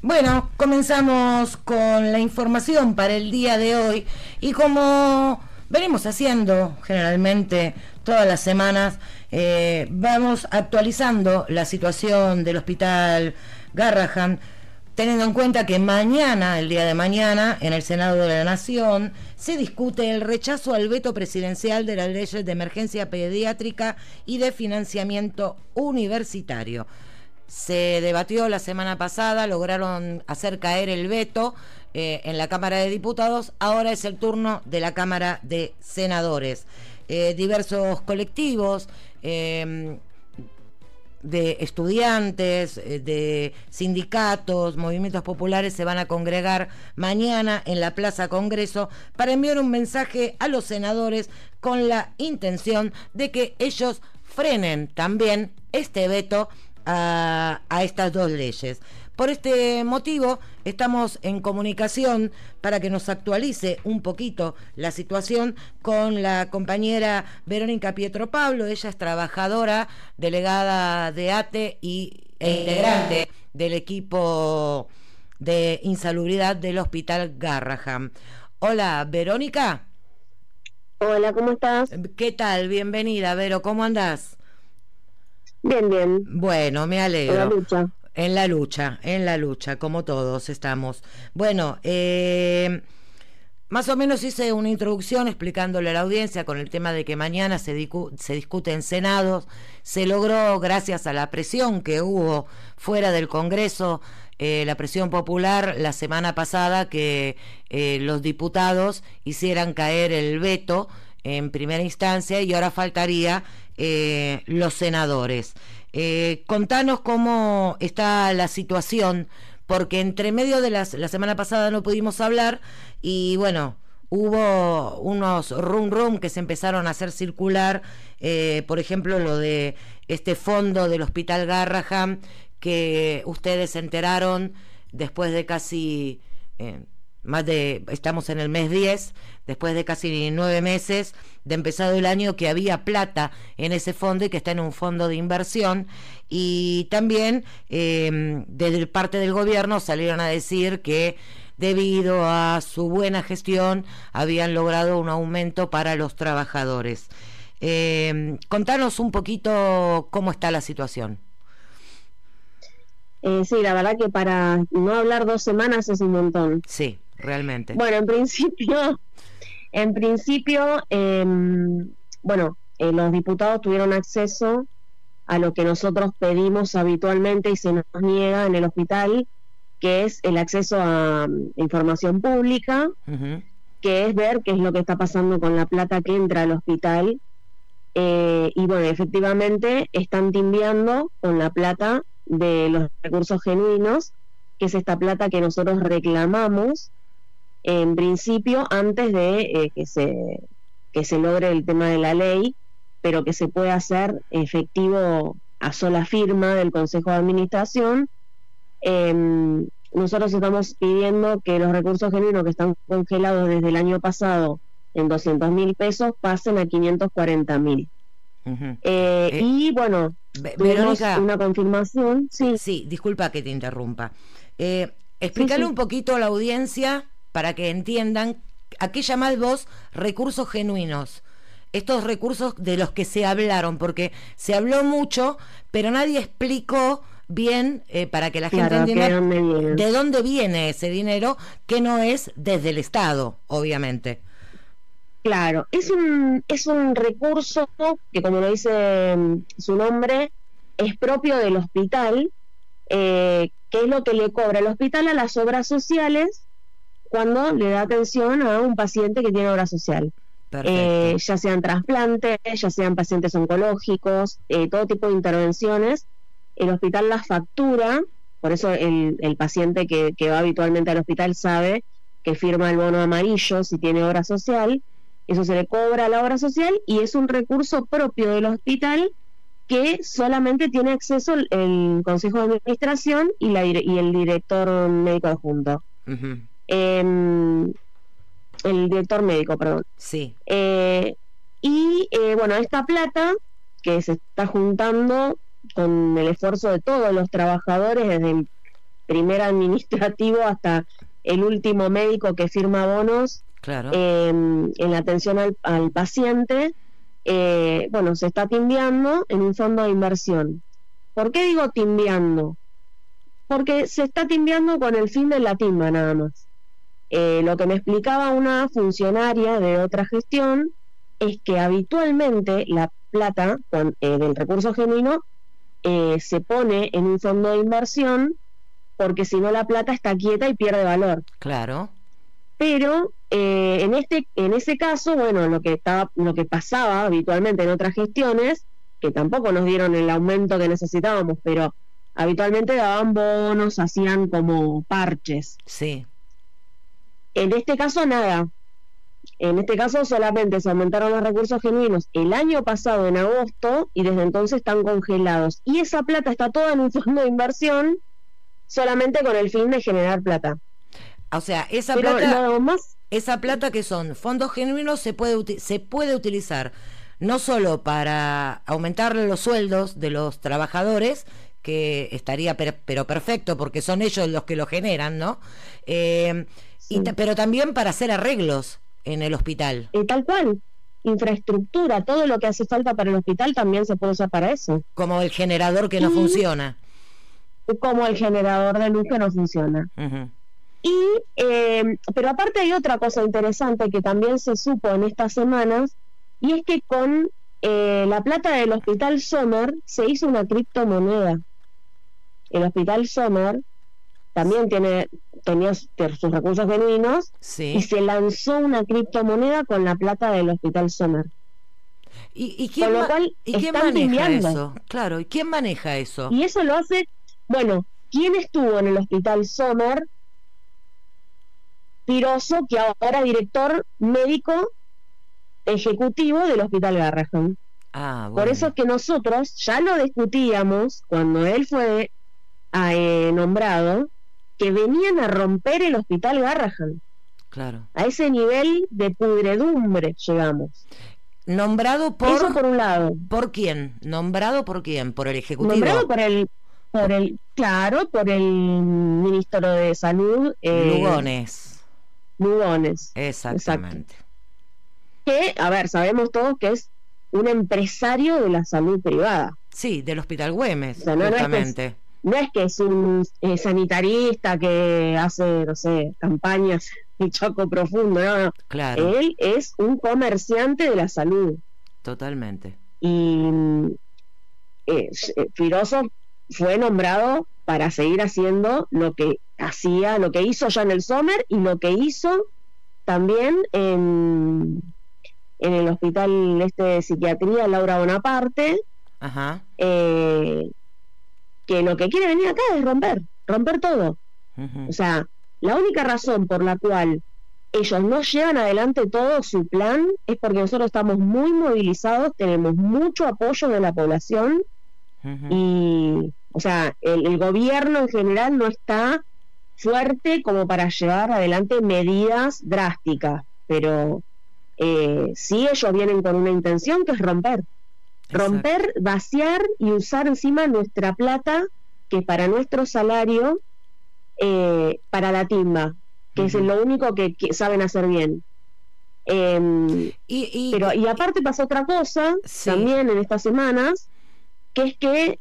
Bueno, comenzamos con la información para el día de hoy y como venimos haciendo generalmente todas las semanas, vamos actualizando la situación del Hospital Garrahan, teniendo en cuenta que mañana, el día de mañana, en el Senado de la Nación, se discute el rechazo al veto presidencial de las leyes de emergencia pediátrica y de financiamiento universitario. Se debatió la semana pasada, lograron hacer caer el veto en la Cámara de Diputados, ahora es el turno de la Cámara de Senadores. Diversos colectivos de estudiantes, de sindicatos, movimientos populares se van a congregar mañana en la Plaza Congreso para enviar un mensaje a los senadores con la intención de que ellos frenen también este veto a estas dos leyes. Por este motivo estamos en comunicación para que nos actualice un poquito la situación con la compañera Verónica Pietropablo. Ella es trabajadora, delegada de ATE e integrante del equipo de insalubridad del Hospital Garrahan. Hola, Verónica. Hola, ¿cómo estás? ¿Qué tal? Bienvenida, Vero, ¿cómo andás? Bien, bien. Bueno, me alegro. En la lucha. En la lucha, como todos estamos. Bueno, más o menos hice una introducción explicándole a la audiencia con el tema de que mañana se discute en Senado. Se logró, gracias a la presión que hubo fuera del Congreso, la presión popular la semana pasada, que los diputados hicieran caer el veto en primera instancia y ahora faltaría los senadores. Contanos cómo está la situación, porque entre medio de la semana pasada no pudimos hablar y bueno, hubo unos rum que se empezaron a hacer circular, por ejemplo lo de este fondo del Hospital Garrahan, que ustedes se enteraron después de casi estamos en el mes 10, después de casi 9 meses de empezado el año, que había plata en ese fondo y que está en un fondo de inversión. Y también desde parte del gobierno salieron a decir que debido a su buena gestión habían logrado un aumento para los trabajadores. Contanos un poquito cómo está la situación. Sí, la verdad que para no hablar 2 semanas es un montón. Sí, realmente. Bueno, en principio, los diputados tuvieron acceso a lo que nosotros pedimos habitualmente y se nos niega en el hospital, que es el acceso a información pública, que es ver qué es lo que está pasando con la plata que entra al hospital. Y bueno, efectivamente están timbiando con la plata de los recursos genuinos, que es esta plata que nosotros reclamamos en principio antes de que se logre el tema de la ley, pero que se pueda hacer efectivo a sola firma del Consejo de Administración. Nosotros estamos pidiendo que los recursos genuinos que están congelados desde el año pasado en 200.000 pesos pasen a 540.000. Y bueno, Verónica, una confirmación. Sí, disculpa que te interrumpa. Explícale un poquito a la audiencia para que entiendan a qué llamás vos recursos genuinos. Estos recursos de los que se hablaron, porque se habló mucho, pero nadie explicó bien, para que la gente entienda de dónde viene ese dinero, que no es desde el Estado, obviamente. Claro, es un recurso que, como lo dice su nombre, es propio del hospital, que es lo que le cobra el hospital a las obras sociales cuando le da atención a un paciente que tiene obra social. Ya sean trasplantes, ya sean pacientes oncológicos, todo tipo de intervenciones. El hospital las factura, por eso el paciente que va habitualmente al hospital sabe que firma el bono amarillo si tiene obra social. Eso se le cobra a la obra social y es un recurso propio del hospital que solamente tiene acceso el Consejo de Administración y el director médico adjunto. El director médico, perdón. Sí. Bueno, esta plata que se está juntando con el esfuerzo de todos los trabajadores desde primer administrativo hasta el último médico que firma bonos, claro, en la atención al paciente, bueno, se está timbiando en un fondo de inversión. ¿Por qué digo timbiando? Porque se está timbiando con el fin de la timba nada más. Lo que me explicaba una funcionaria de otra gestión es que habitualmente la plata del recurso genuino se pone en un fondo de inversión, porque si no la plata está quieta y pierde valor. claro. Pero en ese caso, bueno, lo que pasaba habitualmente en otras gestiones, que tampoco nos dieron el aumento que necesitábamos, pero habitualmente daban bonos, hacían como parches. Sí. En este caso nada. En este caso solamente se aumentaron los recursos genuinos el año pasado en agosto y desde entonces están congelados. Y esa plata está toda en un fondo de inversión solamente con el fin de generar plata. O sea, esa Pero plata, esa plata que son fondos genuinos se puede utilizar no solo para aumentar los sueldos de los trabajadores, que estaría pero perfecto porque son ellos los que lo generan, ¿no? Sí. Pero también para hacer arreglos en el hospital. Tal cual. Infraestructura, todo lo que hace falta para el hospital también se puede usar para eso. Como el generador que no funciona. Como el generador de luz que no funciona. Uh-huh. Pero aparte hay otra cosa interesante que también se supo en estas semanas, y es que con la plata del Hospital Sommer se hizo una criptomoneda. El Hospital Sommer también tenía sus recursos genuinos, sí, y se lanzó una criptomoneda con la plata del Hospital Sommer. ¿Y quién, ¿quién maneja eso? Claro, ¿y quién maneja eso? Y eso lo hace, bueno, ¿quién estuvo en el Hospital Sommer? Piroso, que ahora es director médico ejecutivo del Hospital Garrahan. Bueno. Por eso es que nosotros ya lo discutíamos cuando él fue nombrado, que venían a romper el Hospital Garrahan. Claro. A ese nivel de pudredumbre llegamos. Nombrado por... Eso por un lado. ¿Por quién? ¿Nombrado por quién? ¿Por el Ejecutivo? Nombrado por el Ministro de Salud. Lugones. Exactamente. Exacto. Que, a ver, sabemos todos que es un empresario de la salud privada. Sí, del Hospital Güemes, o sea, justamente. No es que es un sanitarista que hace, no sé, campañas de choco profundo, no. Claro. Él es un comerciante de la salud. Totalmente. Y Firoso fue nombrado para seguir haciendo lo que hizo ya en el Sommer y lo que hizo también en el hospital de psiquiatría Laura Bonaparte. Ajá. Que lo que quiere venir acá es romper todo. Uh-huh. O sea, la única razón por la cual ellos no llevan adelante todo su plan es porque nosotros estamos muy movilizados, tenemos mucho apoyo de la población. Uh-huh. Y, o sea, el gobierno en general no está fuerte como para llevar adelante medidas drásticas, pero sí ellos vienen con una intención que es romper. Romper, vaciar y usar encima nuestra plata, que para nuestro salario, para la timba, que es lo único que saben hacer bien. Y aparte pasó otra cosa, sí, también en estas semanas, que es que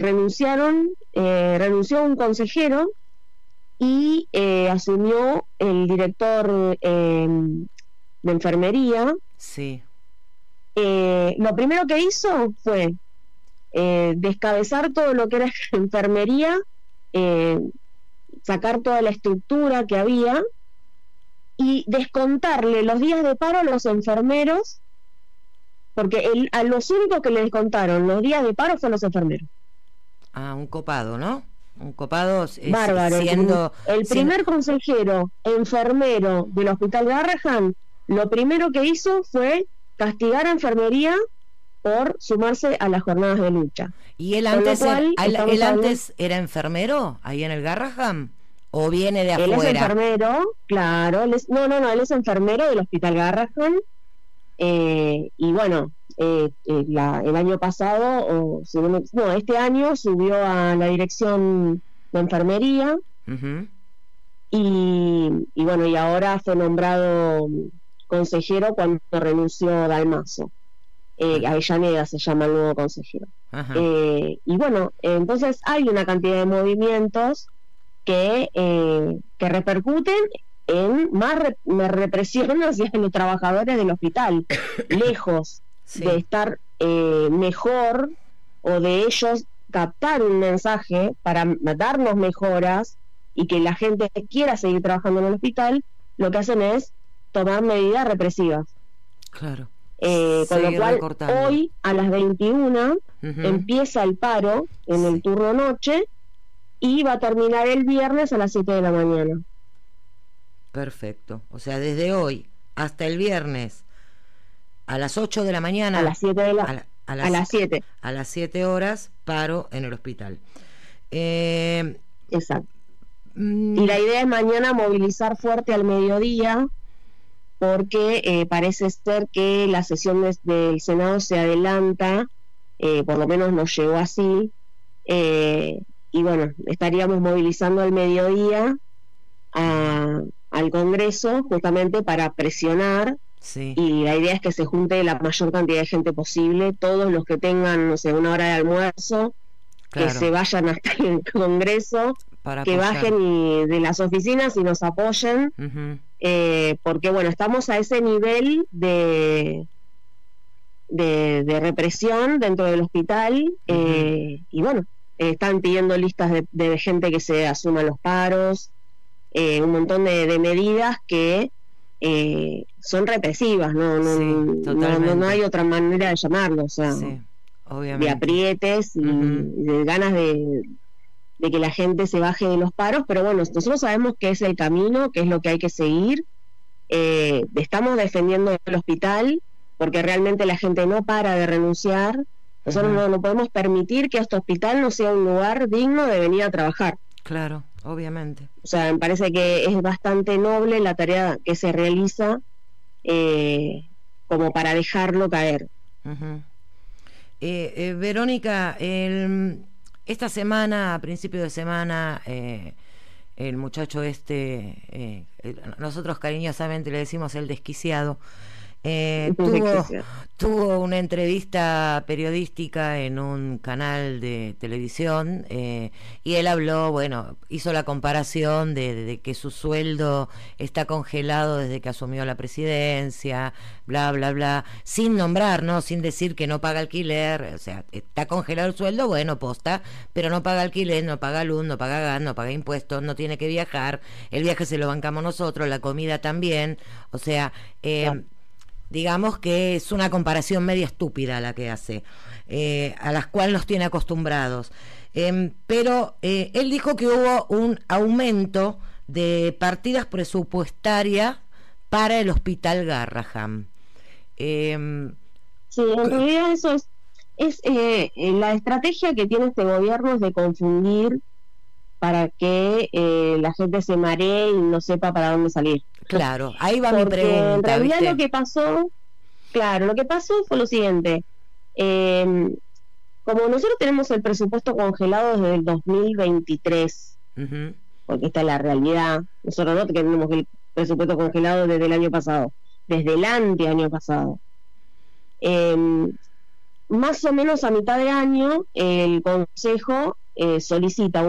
renunció un consejero y asumió el director de enfermería. Sí. Lo primero que hizo fue descabezar todo lo que era enfermería, sacar toda la estructura que había y descontarle los días de paro a los enfermeros, porque a los únicos que le descontaron los días de paro fueron los enfermeros. Un copado, ¿no? Un copado bárbaro. Siendo el primer consejero enfermero del Hospital Garrahan, lo primero que hizo fue castigar a enfermería por sumarse a las jornadas de lucha. ¿Y él antes, antes era enfermero ahí en el Garrahan? ¿O viene de afuera? Él es enfermero, claro. Él es enfermero del Hospital Garrahan. Y bueno, el año pasado, este año subió a la dirección de enfermería. Ujú. Y bueno, y ahora fue nombrado consejero cuando renunció Dalmaso. Ah, Avellaneda se llama el nuevo consejero. ajá. Y bueno, entonces hay una cantidad de movimientos que repercuten en más represión hacia los trabajadores del hospital, lejos de Sí, estar mejor o de ellos captar un mensaje para darnos mejoras y que la gente quiera seguir trabajando en el hospital, lo que hacen es tomar medidas represivas. claro. Con lo Seguir cual, recortando. hoy a las 21 Ujú. empieza el paro en el Sí, turno noche y va a terminar el viernes a las 7 de la mañana. perfecto. O sea, desde hoy hasta el viernes a las 8 de la A mañana, las 7 de la, a, la- a a las, las 7, a las 7 horas, paro en el hospital. Eh, exacto. Y mm, la idea es mañana movilizar fuerte al mediodía, porque parece ser que la sesión del Senado se adelanta, por lo menos nos llegó así, y bueno, estaríamos movilizando al mediodía al Congreso justamente para presionar, sí, y la idea es que se junte la mayor cantidad de gente posible, todos los que tengan, no sé, una hora de almuerzo, que se claro, vayan hasta el Congreso, para que apoyar. bajen de las oficinas y nos apoyen, Ujú. porque bueno, estamos a ese nivel de represión dentro del hospital, Ujú. y bueno, están pidiendo listas de gente que se asuma los paros, un montón de medidas que son represivas, Sí, no totalmente. hay otra manera de llamarlo, o sea, Sí, de obviamente. aprietes y Ujú. de ganas de que la gente se baje de los paros, pero bueno, nosotros sabemos que es el camino, que es lo que hay que seguir. Estamos defendiendo el hospital porque realmente la gente no para de renunciar. Nosotros Ujú. no podemos permitir que este hospital no sea un lugar digno de venir a trabajar. Claro, obviamente. O sea, me parece que es bastante noble la tarea que se realiza, eh, como para dejarlo caer. Ujú. Verónica, esta semana, a principio de semana, el muchacho nosotros cariñosamente le decimos el desquiciado, eh, tuvo, tuvo una entrevista periodística en un canal de televisión, y él habló, bueno, hizo la comparación de que su sueldo está congelado desde que asumió la presidencia, bla, bla, bla, sin nombrar, ¿no? Sin decir que no paga alquiler, o sea, está congelado el sueldo, bueno, posta, pero no paga alquiler, no paga luz, no paga gas, no paga impuestos, no tiene que viajar, el viaje se lo bancamos nosotros, la comida también, o sea, Claro. digamos que es una comparación media estúpida la que hace, a las cuales nos tiene acostumbrados. Pero él dijo que hubo un aumento de partidas presupuestarias para el hospital Garraham. Eh, Sí, en realidad eso es la estrategia que tiene este gobierno es de confundir para que la gente se maree y no sepa para dónde salir. claro, ahí va mi Porque en pregunta, realidad lo ¿viste? que pasó, claro, lo que pasó fue lo siguiente. Eh, Como nosotros tenemos el presupuesto congelado desde el 2023, Ujú. porque esta es la realidad, nosotros no tenemos el presupuesto congelado desde el año pasado, desde el año pasado. Eh, Más o menos a mitad de año, el Consejo solicita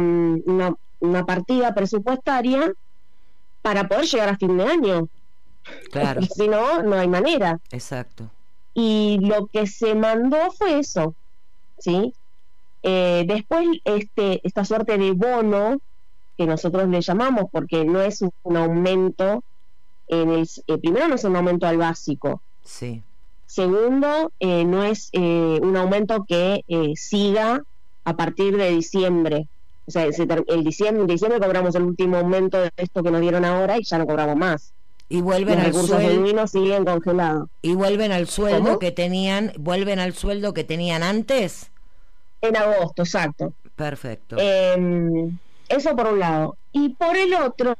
una partida presupuestaria para poder llegar a fin de año, porque Claro, si no, no hay manera. exacto. Y lo que se mandó fue eso, ¿sí? Después, esta suerte de bono, que nosotros le llamamos, porque no es un aumento, primero no es un aumento al básico, Sí, segundo, no es un aumento que siga a partir de diciembre. O sea, en diciembre cobramos el último aumento de esto que nos dieron ahora y ya no cobramos más. y vuelven Los al recursos sueldo genuinos siguen congelados. y ¿Cómo? vuelven al sueldo que tenían antes. En agosto, exacto. Perfecto. Eso por un lado. Y por el otro,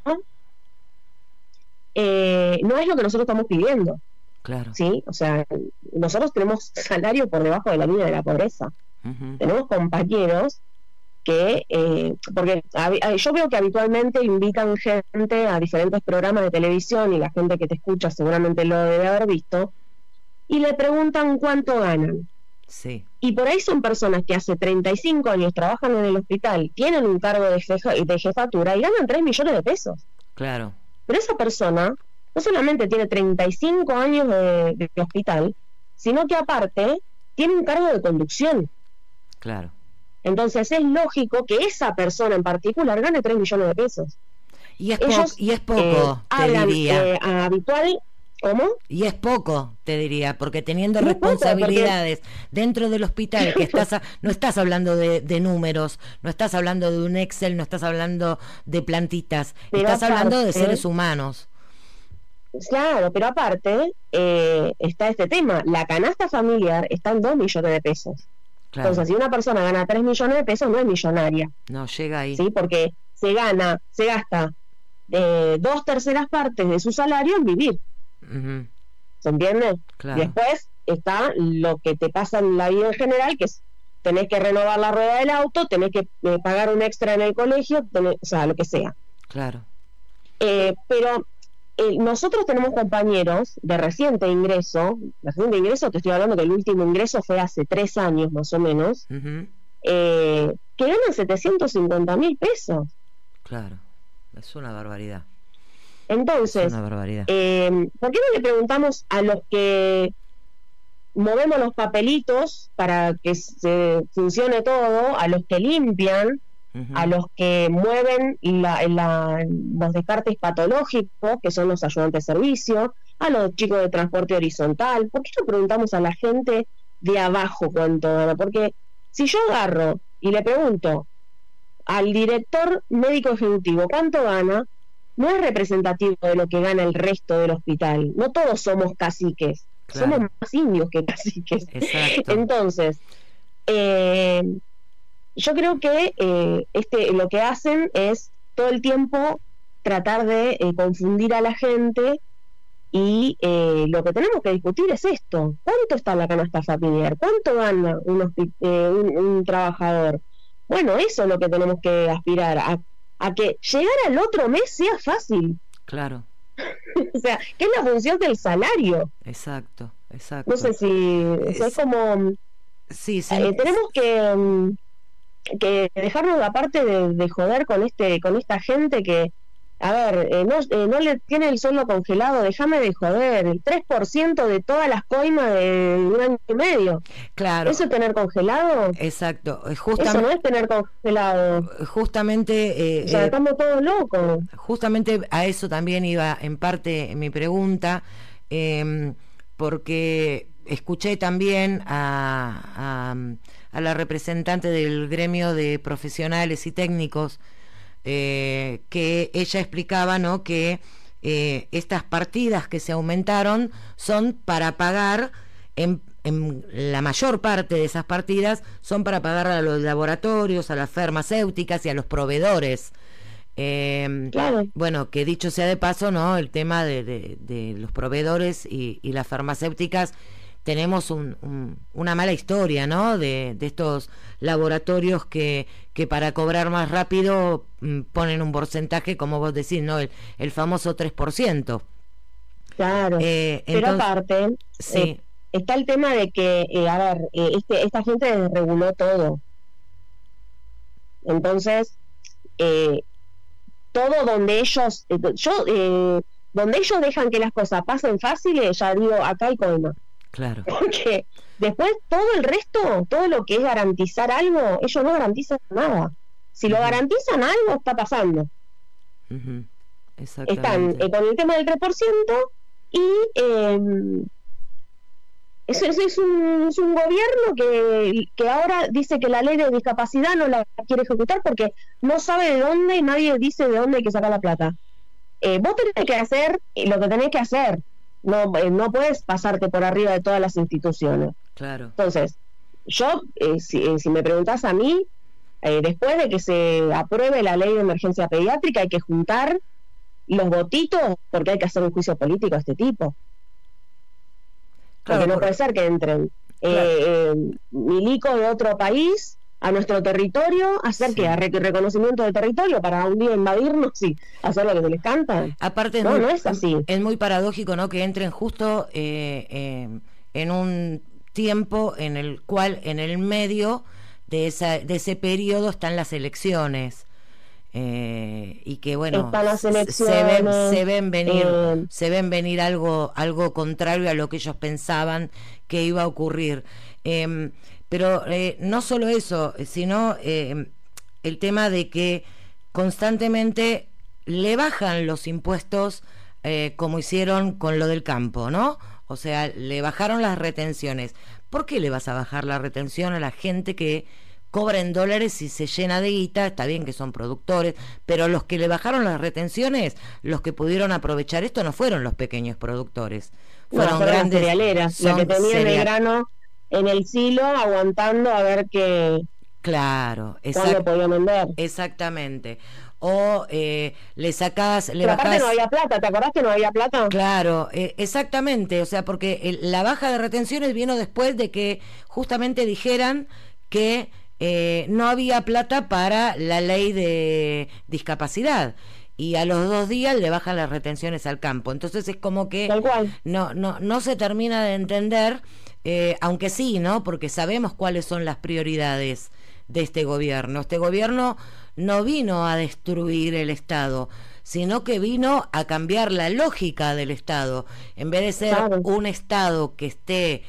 no es lo que nosotros estamos pidiendo, Claro. ¿sí? O sea, nosotros tenemos salario por debajo de la línea de la pobreza. Ujú. Tenemos compañeros que, porque yo veo que habitualmente invitan gente a diferentes programas de televisión y la gente que te escucha seguramente lo debe haber visto, y le preguntan cuánto ganan. Sí. Y por ahí son personas que hace 35 años trabajan en el hospital, tienen un cargo de jefatura y ganan 3 millones de pesos. Claro. Pero esa persona no solamente tiene 35 años de hospital, sino que aparte tiene un cargo de conducción. Claro. Entonces es lógico que esa persona en particular gane 3 millones de pesos. Y es poco, te diría. Habitual, ¿cómo? Y es poco, te diría, porque teniendo responsabilidades dentro del hospital, que no estás hablando de números, no estás hablando de un Excel, no estás hablando de plantitas, estás hablando de seres humanos. Claro, pero aparte está este tema, la canasta familiar está en 2 millones de pesos. Claro. Entonces, si una persona gana 3 millones de pesos, no es millonaria. No, llega ahí. ¿Sí? Porque se gasta 2/3 partes de su salario en vivir. Uh-huh. ¿Se entiende? Claro. Después está lo que te pasa en la vida en general, que es tenés que renovar la rueda del auto, tenés que pagar un extra en el colegio, o sea, lo que sea. Claro. Pero nosotros tenemos compañeros de reciente ingreso, te estoy hablando que el último ingreso fue hace 3 años más o menos, uh-huh. Que ganan 750.000 pesos. Claro, es una barbaridad. Entonces, es una barbaridad. ¿Por qué no le preguntamos a los que movemos los papelitos para que se funcione todo, a los que limpian, uh-huh. a los que mueven los descartes patológicos, que son los ayudantes de servicio, a los chicos de transporte horizontal? ¿Por qué no preguntamos a la gente de abajo cuánto gana? Porque si yo agarro y le pregunto al director médico ejecutivo cuánto gana, no es representativo de lo que gana el resto del hospital. No todos somos caciques, claro. Somos más indios que caciques. Exacto. Entonces, yo creo que lo que hacen es todo el tiempo tratar de confundir a la gente, y lo que tenemos que discutir es esto: ¿cuánto está la canasta familiar? ¿Cuánto gana un trabajador? Bueno, eso es lo que tenemos que aspirar, a que llegar al otro mes sea fácil. Claro. O sea, que es la función del salario. Exacto. No sé si es como... Sí, tenemos que dejarnos aparte de joder con esta gente que, a ver, no le tiene el sueldo congelado, déjame de joder, el 3% de todas las coimas de 1 año y medio. Claro. ¿Eso es tener congelado? Exacto. Eso no es tener congelado. Justamente... o sea, estamos todos locos. Justamente a eso también iba en parte mi pregunta, porque escuché también a la representante del gremio de profesionales y técnicos, que ella explicaba, ¿no?, que estas partidas que se aumentaron son para pagar, en la mayor parte de esas partidas son para pagar a los laboratorios, a las farmacéuticas y a los proveedores. Claro. Bueno, que dicho sea de paso, ¿no?, el tema de los proveedores y las farmacéuticas, tenemos una mala historia, ¿no?, de estos laboratorios que para cobrar más rápido ponen un porcentaje, como vos decís, ¿no?, el famoso 3%. Claro, pero aparte, sí. Está el tema de que, esta gente desreguló todo. Entonces, todo donde ellos, donde ellos dejan que las cosas pasen fáciles, ya digo, acá hay coima. Claro. Porque después todo el resto, todo lo que es garantizar algo, ellos no garantizan nada. Si lo garantizan, algo está pasando. Están con el tema del 3%, y es un gobierno que ahora dice que la ley de discapacidad no la quiere ejecutar porque no sabe de dónde, y nadie dice de dónde hay que sacar la plata. Vos tenés que hacer lo que tenés que hacer. No puedes pasarte por arriba de todas las instituciones. Claro. Entonces, yo, si me preguntás a mí, después de que se apruebe la ley de emergencia pediátrica, hay que juntar los votitos porque hay que hacer un juicio político a este tipo. Claro, porque no puede ser que entren milicos de otro país a nuestro territorio, hacer que reconocimiento de territorio para un día invadirnos y hacer lo que se les canta. Aparte no es así. Es muy paradójico, ¿no?, que entren justo en un tiempo en el cual en el medio de ese periodo están las elecciones. Y que bueno, se ven venir algo contrario a lo que ellos pensaban que iba a ocurrir. Pero no solo eso, sino el tema de que constantemente le bajan los impuestos, como hicieron con lo del campo, ¿no? O sea, le bajaron las retenciones. ¿Por qué le vas a bajar la retención a la gente que cobra en dólares y se llena de guita? Está bien que son productores, pero los que le bajaron las retenciones, los que pudieron aprovechar esto no fueron los pequeños productores, fueron grandes cerealeras, la que tenían el grano en el silo aguantando a ver qué, claro, cuándo podían vender. Exactamente. O le sacás, le pero bajás... aparte no había plata, ¿te acordás que no había plata? Claro, exactamente, o sea, porque la baja de retenciones vino después de que justamente dijeran que no había plata para la ley de discapacidad, y a los 2 días le bajan las retenciones al campo. Entonces es como que no se termina de entender, aunque sí, ¿no? Porque sabemos cuáles son las prioridades de este gobierno. Este gobierno no vino a destruir el Estado, sino que vino a cambiar la lógica del Estado. En vez de ser un Estado que esté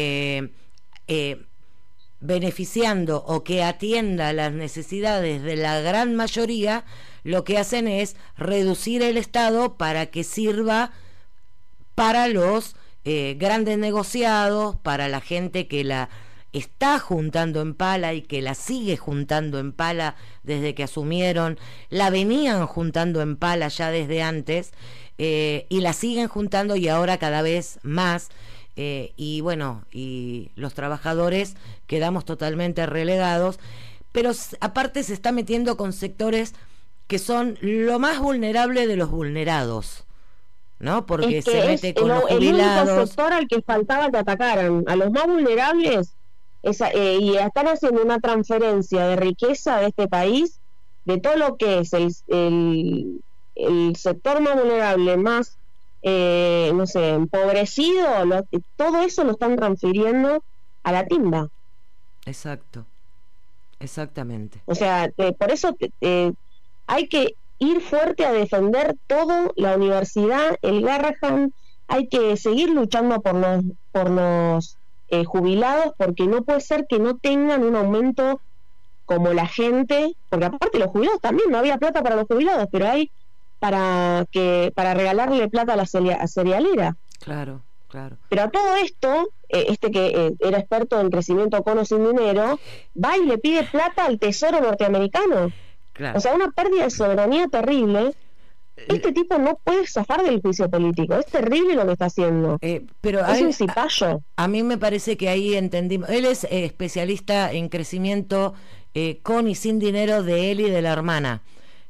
beneficiando o que atienda las necesidades de la gran mayoría, lo que hacen es reducir el Estado para que sirva para los grandes negociados, para la gente que la está juntando en pala y que la sigue juntando en pala desde que asumieron, la venían juntando en pala ya desde antes, y la siguen juntando, y ahora cada vez más. Y bueno, y los trabajadores quedamos totalmente relegados, pero aparte se está metiendo con sectores que son lo más vulnerable de los vulnerados, ¿no? Porque se mete con los jubilados. El único sector al que faltaba que atacaran, a los más vulnerables, y están haciendo una transferencia de riqueza de este país, de todo lo que es el sector más vulnerable, más no sé, empobrecido, todo eso lo están transfiriendo a la timba. Exacto, exactamente. O sea, por eso hay que ir fuerte a defender todo, la universidad, el Garrahan, hay que seguir luchando por los jubilados, porque no puede ser que no tengan un aumento como la gente, porque aparte los jubilados también, no había plata para los jubilados, pero hay para regalarle plata a la cerealera. Claro. Pero a todo esto, que era experto en crecimiento con o sin dinero, va y le pide plata al Tesoro norteamericano. Claro. O sea, una pérdida de soberanía terrible. Este tipo no puede zafar del juicio político. Es terrible lo que está haciendo. Pero es un cipayo. A mí me parece que ahí entendimos. Él es especialista en crecimiento con y sin dinero de él y de la hermana.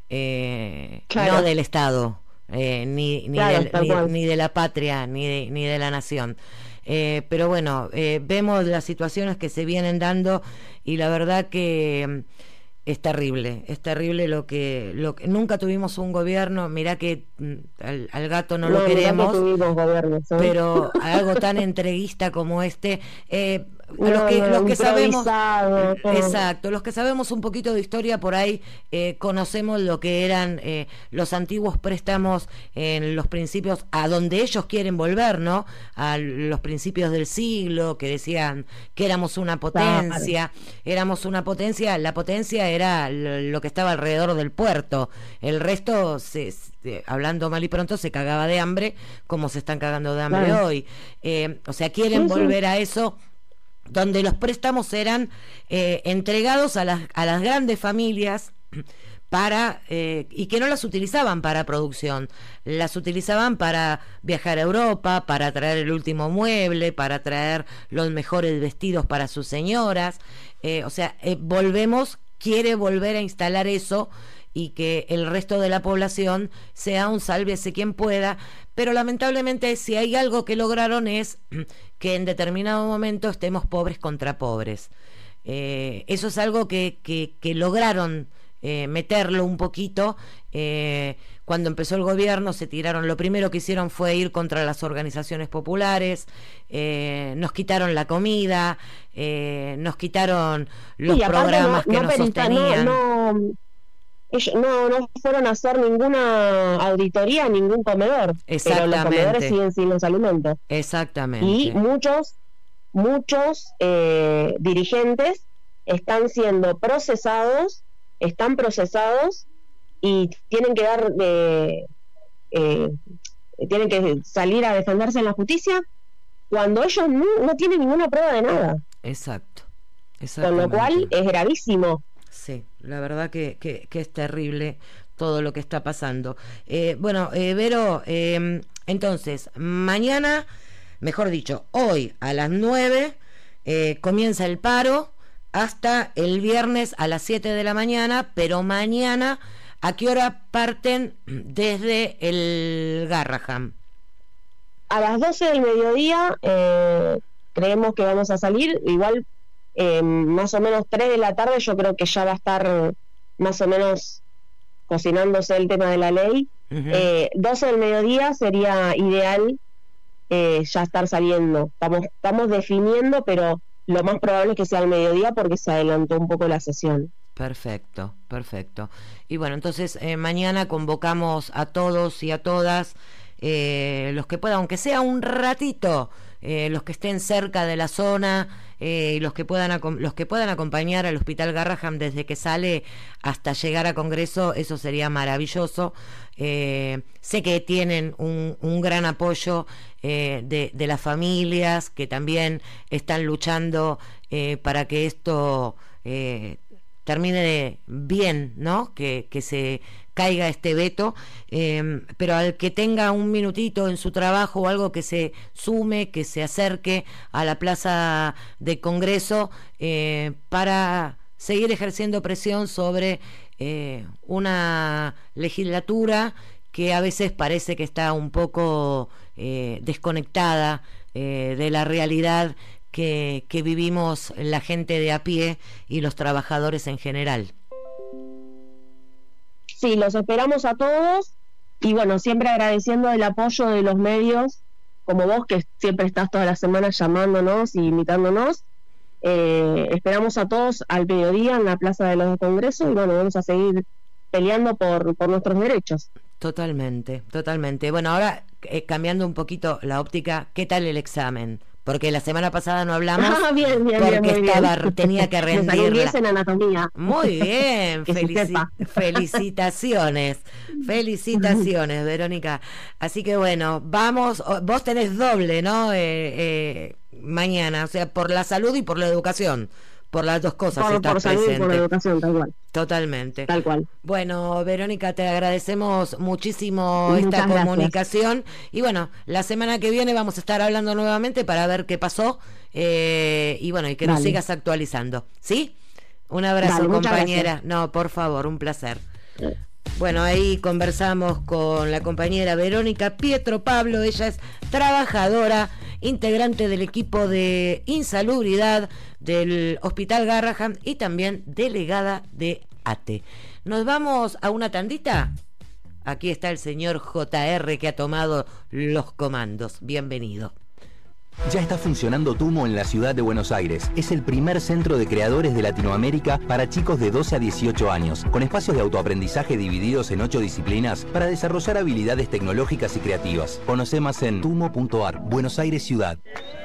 No del Estado, ni de la patria, ni de la nación. Pero bueno, vemos las situaciones que se vienen dando, y la verdad que es terrible lo que nunca tuvimos un gobierno. Mirá que al gato no lo queremos, pero algo tan entreguista como este. Los que sabemos, exacto, los que sabemos un poquito de historia por ahí, conocemos lo que eran los antiguos préstamos en los principios, a donde ellos quieren volver, ¿no? A los principios del siglo, que decían que éramos una potencia, la potencia era lo que estaba alrededor del puerto, el resto hablando mal y pronto se cagaba de hambre, como se están cagando de hambre hoy. O sea, quieren volver a eso, donde los préstamos eran entregados a las grandes familias y que no las utilizaban para producción, las utilizaban para viajar a Europa, para traer el último mueble, para traer los mejores vestidos para sus señoras. O sea, quiere volver a instalar eso, y que el resto de la población sea un sálvese quien pueda. Pero lamentablemente, si hay algo que lograron, es que en determinado momento estemos pobres contra pobres. eso es algo que lograron meterlo un poquito. Cuando empezó el gobierno se tiraron, lo primero que hicieron fue ir contra las organizaciones populares, nos quitaron la comida, nos quitaron los programas que nos sostenían. Ellos no fueron a hacer ninguna auditoría a ningún comedor, pero los comedores siguen sin los alimentos. Exactamente. Y muchos dirigentes están procesados y tienen que salir a defenderse en la justicia cuando ellos no tienen ninguna prueba de nada. Exacto. Con lo cual es gravísimo. Sí, la verdad que es terrible todo lo que está pasando. Vero, entonces, mañana, mejor dicho, hoy a las 9 comienza el paro hasta el viernes a las 7 de la mañana, pero mañana, ¿a qué hora parten desde el Garrahan? A las 12 del mediodía creemos que vamos a salir, igual más o menos 3 de la tarde yo creo que ya va a estar más o menos cocinándose el tema de la ley. 12 del mediodía sería ideal ya estar saliendo. Estamos definiendo, pero lo más probable es que sea al mediodía porque se adelantó un poco la sesión. Perfecto. Y bueno, entonces mañana convocamos a todos y a todas, los que puedan, aunque sea un ratito, los que estén cerca de la zona, los que puedan acompañar al Hospital Garrahan desde que sale hasta llegar a Congreso, eso sería maravilloso. Sé que tienen un gran apoyo de las familias que también están luchando para que esto termine bien, ¿no? Que se caiga este veto, pero al que tenga un minutito en su trabajo o algo, que se sume, que se acerque a la plaza de Congreso para seguir ejerciendo presión sobre una legislatura que a veces parece que está un poco desconectada de la realidad que vivimos la gente de a pie y los trabajadores en general. Sí, los esperamos a todos y bueno, siempre agradeciendo el apoyo de los medios como vos, que siempre estás todas las semanas llamándonos y invitándonos. Esperamos a todos al mediodía en la Plaza de los Congresos y bueno, vamos a seguir peleando por nuestros derechos. Totalmente. Bueno, ahora cambiando un poquito la óptica, ¿qué tal el examen? Porque la semana pasada no hablamos bien, porque tenía que rendirla. En anatomía. Muy bien, felicitaciones, Verónica. Así que bueno, vamos, vos tenés doble, ¿no? Mañana, o sea, por la salud y por la educación. Por las dos cosas por salud y por la educación, tal cual. Totalmente. Tal cual. Bueno, Verónica, te agradecemos muchísimo esta comunicación. Y bueno, la semana que viene vamos a estar hablando nuevamente para ver qué pasó. Y bueno, y que nos sigas actualizando. ¿Sí? Un abrazo, compañera. No, por favor, un placer. Bueno, ahí conversamos con la compañera Verónica Pietro Pablo. Ella es trabajadora, integrante del equipo de insalubridad del Hospital Garrahan y también delegada de ATE. ¿Nos vamos a una tandita? Aquí está el señor JR que ha tomado los comandos. Bienvenido. Ya está funcionando Tumo en la ciudad de Buenos Aires. Es el primer centro de creadores de Latinoamérica para chicos de 12 a 18 años, con espacios de autoaprendizaje divididos en 8 disciplinas para desarrollar habilidades tecnológicas y creativas. Conoce más en tumo.ar, Buenos Aires Ciudad.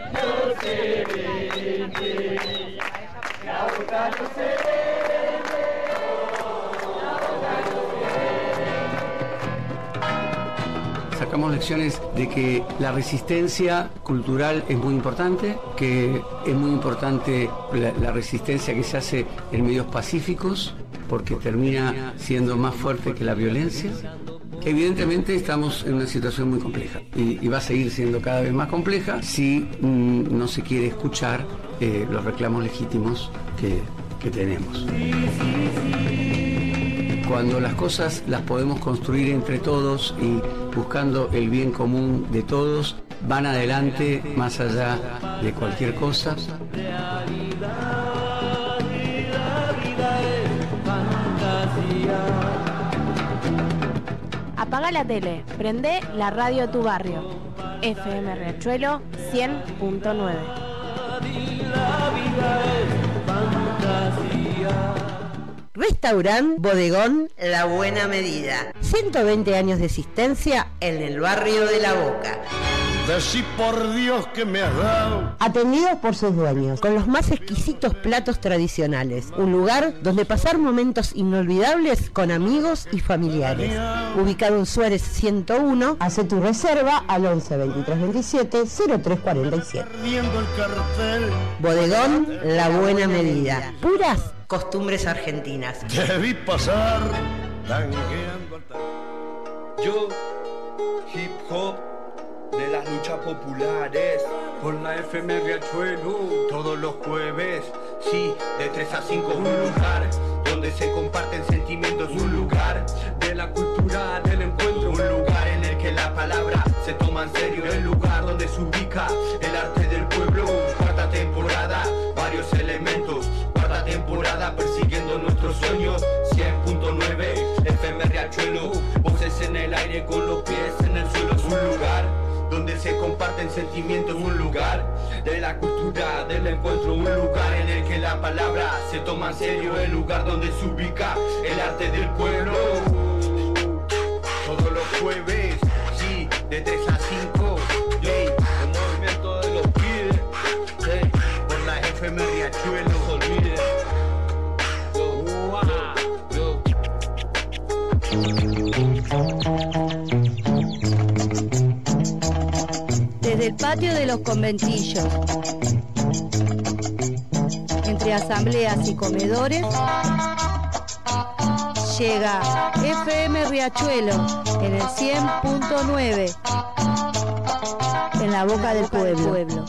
Sacamos lecciones de que la resistencia cultural es muy importante, que es muy importante la resistencia que se hace en medios pacíficos, porque termina siendo más fuerte que la violencia. Evidentemente estamos en una situación muy compleja y va a seguir siendo cada vez más compleja si no se quiere escuchar los reclamos legítimos que tenemos. Cuando las cosas las podemos construir entre todos y buscando el bien común de todos, van adelante más allá de cualquier cosa. Apaga la tele, prende la radio de tu barrio. FM Riachuelo 100.9. Restaurant Bodegón La Buena Medida. 120 años de existencia en el barrio de La Boca. Decí por Dios que me has dado. Atendidos por sus dueños, con los más exquisitos platos tradicionales. Un lugar donde pasar momentos inolvidables con amigos y familiares. Ubicado en Suárez 101, hace tu reserva al 11 23 27 03 47. Perdiendo el cartel. Bodegón La Buena Medida. Puras costumbres argentinas. Te vi pasar tangueando al tango. Yo, hip hop de las luchas populares, por la FM Riachuelo, todos los jueves, sí, de 3 a 5, un lugar donde se comparten sentimientos, un lugar de la cultura del encuentro, un lugar en el que la palabra se toma en serio, el lugar donde se ubica el arte del pueblo. Cuarta temporada, varios elementos, cuarta temporada persiguiendo nuestros sueños. 100.9 FM Riachuelo, voces en el aire con los pies en el suelo, es un lugar donde se comparten sentimientos, un lugar de la cultura del encuentro, un lugar en el que la palabra se toma en serio, el lugar donde se ubica el arte del pueblo. Todos los jueves, sí, de 3 a 5, hey, el movimiento de los pibes, hey, por la FM Riachuelo, no se olviden. Desde el patio de los conventillos, entre asambleas y comedores, llega FM Riachuelo en el 100.9, en la boca del pueblo.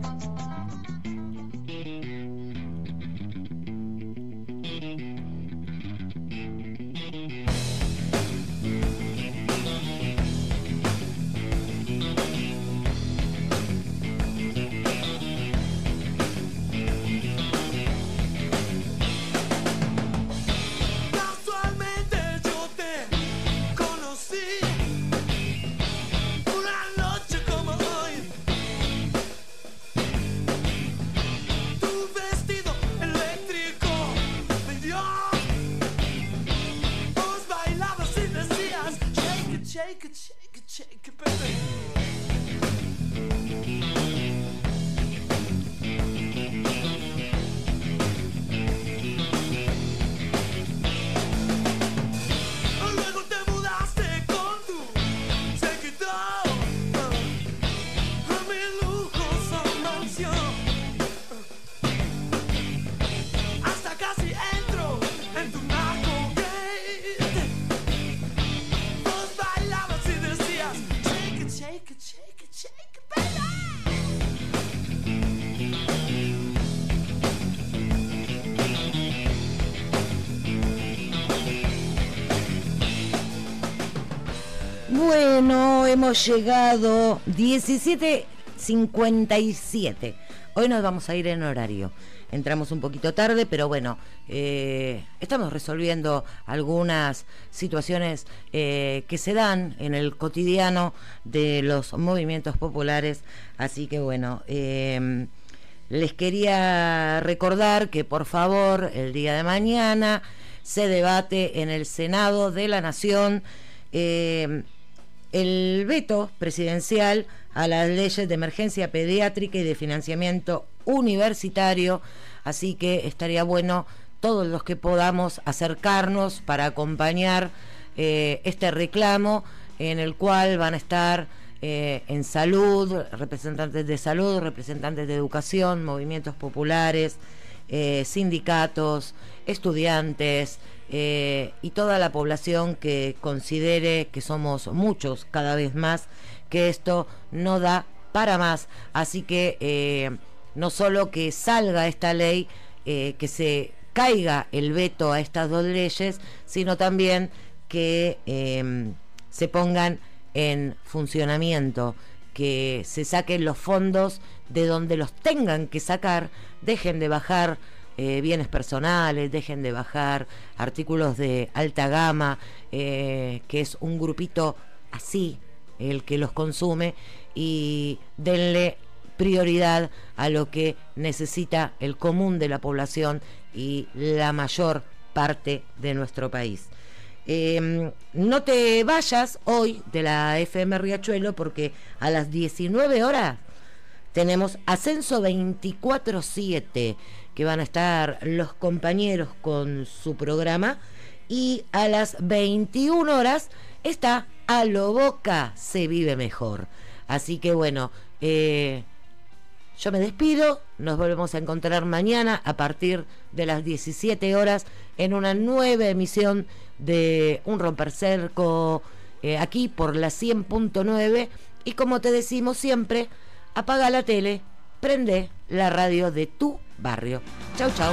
Bueno, hemos llegado 17:57. Hoy nos vamos a ir en horario. Entramos un poquito tarde, pero bueno, estamos resolviendo algunas situaciones que se dan en el cotidiano de los movimientos populares. Así que bueno, les quería recordar que por favor el día de mañana se debate en el Senado de la Nación el veto presidencial a las leyes de emergencia pediátrica y de financiamiento universitario, así que estaría bueno todos los que podamos acercarnos para acompañar este reclamo, en el cual van a estar en salud, representantes de salud, representantes de educación, movimientos populares, sindicatos, estudiantes, y toda la población que considere que somos muchos cada vez más, que esto no da para más. Así que no solo que salga esta ley, que se caiga el veto a estas dos leyes, sino también que se pongan en funcionamiento, que se saquen los fondos de donde los tengan que sacar, dejen de bajar bienes personales, dejen de bajar artículos de alta gama, que es un grupito así el que los consume, y denle prioridad a lo que necesita el común de la población y la mayor parte de nuestro país. No te vayas hoy de la FM Riachuelo, porque a las 19 horas tenemos Ascenso 24/7, que van a estar los compañeros con su programa, y a las 21 horas está A lo Boca se vive mejor. Así que bueno, yo me despido, nos volvemos a encontrar mañana a partir de las 17 horas en una nueva emisión de Un Romper Cerco, aquí por la 100.9, y como te decimos siempre, apaga la tele, prende la radio de tu barrio. Chau, chau.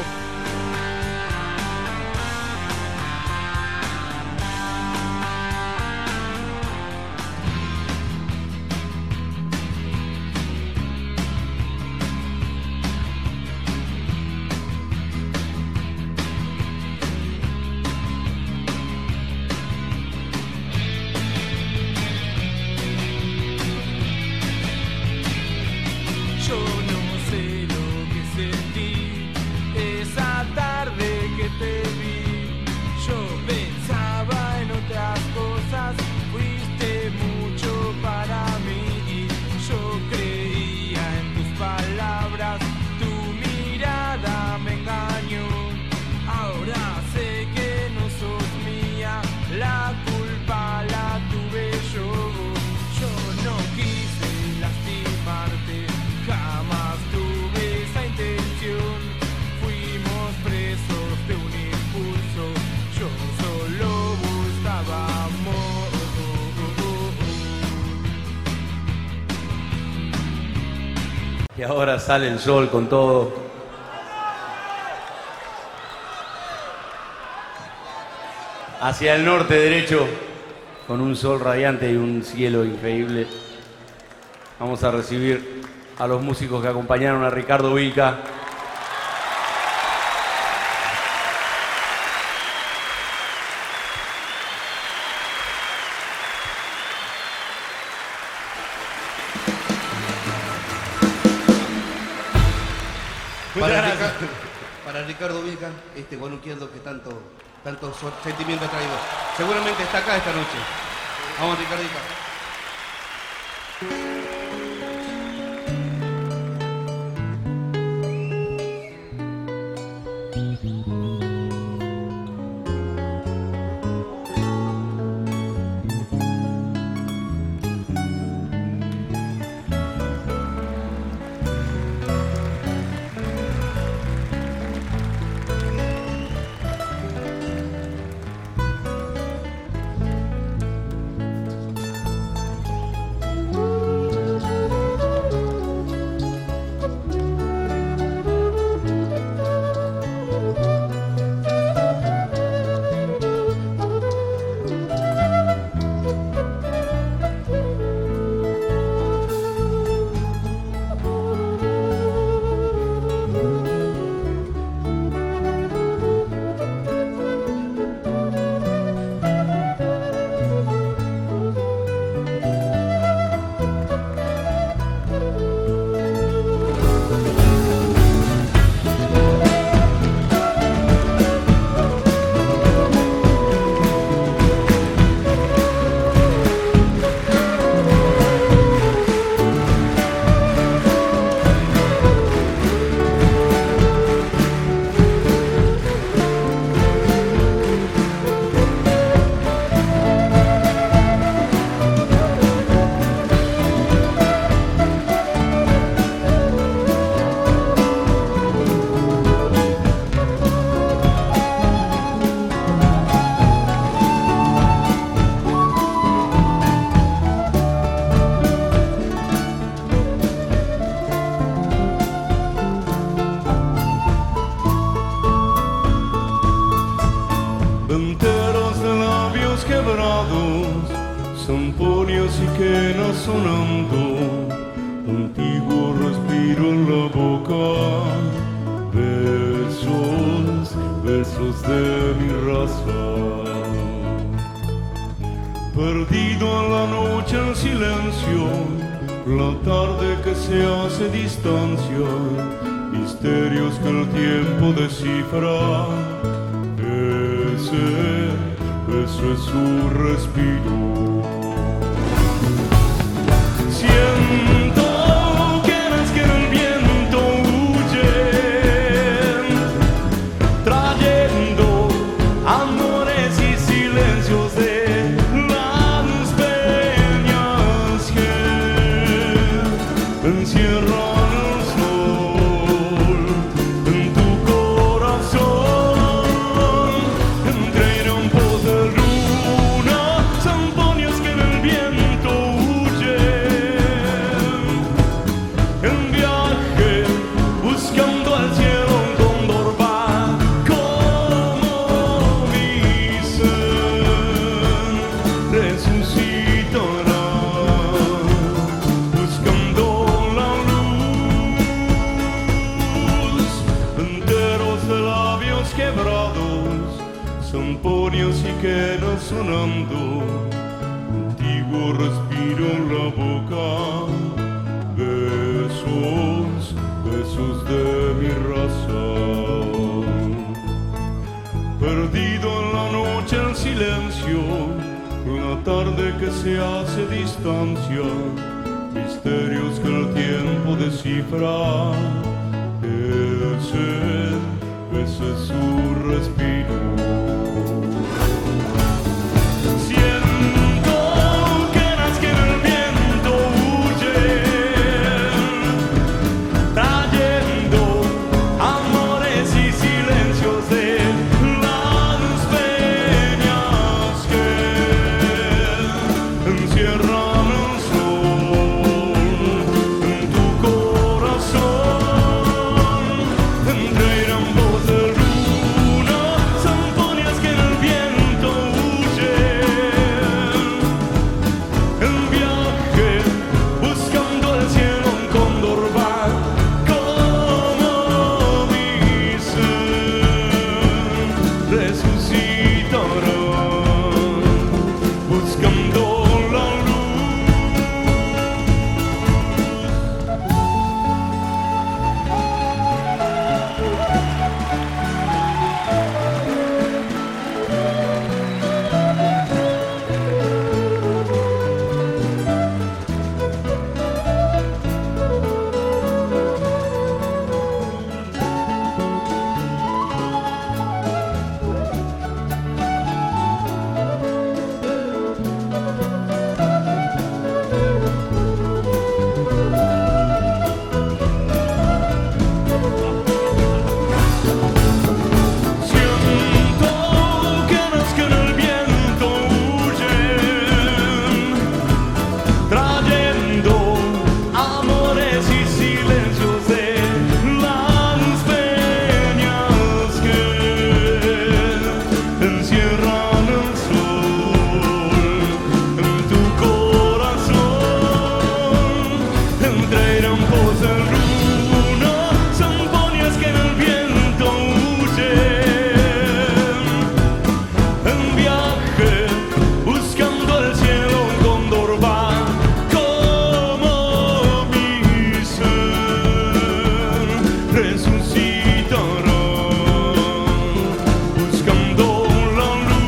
Y ahora sale el sol con todo. Hacia el norte derecho, con un sol radiante y un cielo increíble. Vamos a recibir a los músicos que acompañaron a Ricardo Vilca. Para Ricardo Vilca, este guanuqueando que tanto sentimiento ha traído. Seguramente está acá esta noche. Vamos, Ricardito. Contigo respiro en la boca, beso besos de mi raza. Perdido en la noche el silencio, la tarde que se hace distancia, misterios que el tiempo descifra. Ese es su respiro. Siento que las que en el viento huyen, trayendo amores y silencios de las peñas que encierran el sol en tu corazón, entre rampos de luna, zampoñas que en el viento huyen, en viaje buscando al cielo un cóndor va como dicen, resucitará buscando la luz, enteros de labios quebrados, zampoñas y quedas sonando, antiguo respiro en la boca, besos de mi raza. Perdido en la noche el silencio, la tarde que se hace distancia, misterios que el tiempo descifra. Ese es su respiro. Siento que las que en el viento huyen, trayendo amores y silencios de las peñas que encierran el sol en tu corazón, entre rampos de luna, zampoñas que en el viento huyen, en viaje buscando el cielo un cóndor va como dicen, resucitará buscando la siento que las que en el viento huyen, trayendo amores y silencios de las peñas que encierran el sol en tu corazón, entre rampos de luna, zampoñas que en el viento huyen, en viaje buscando el cielo un cóndor va como dicen, resucitará buscando la luz.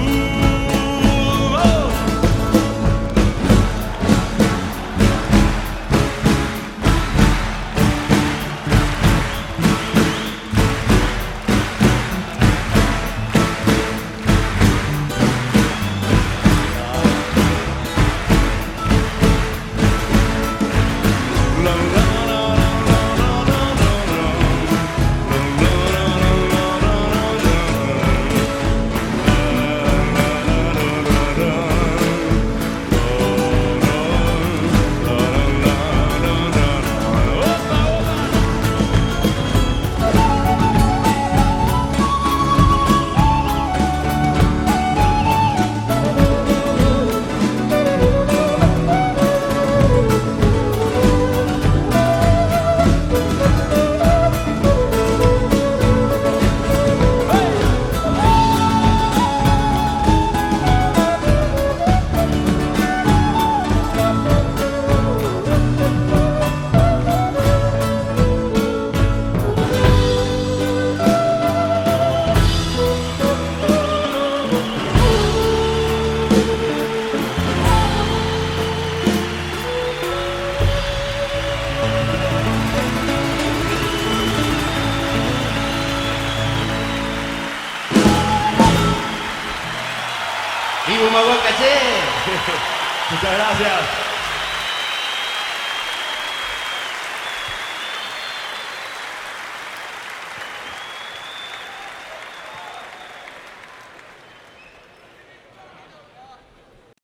¡Viva Humahuaca, che! Muchas gracias.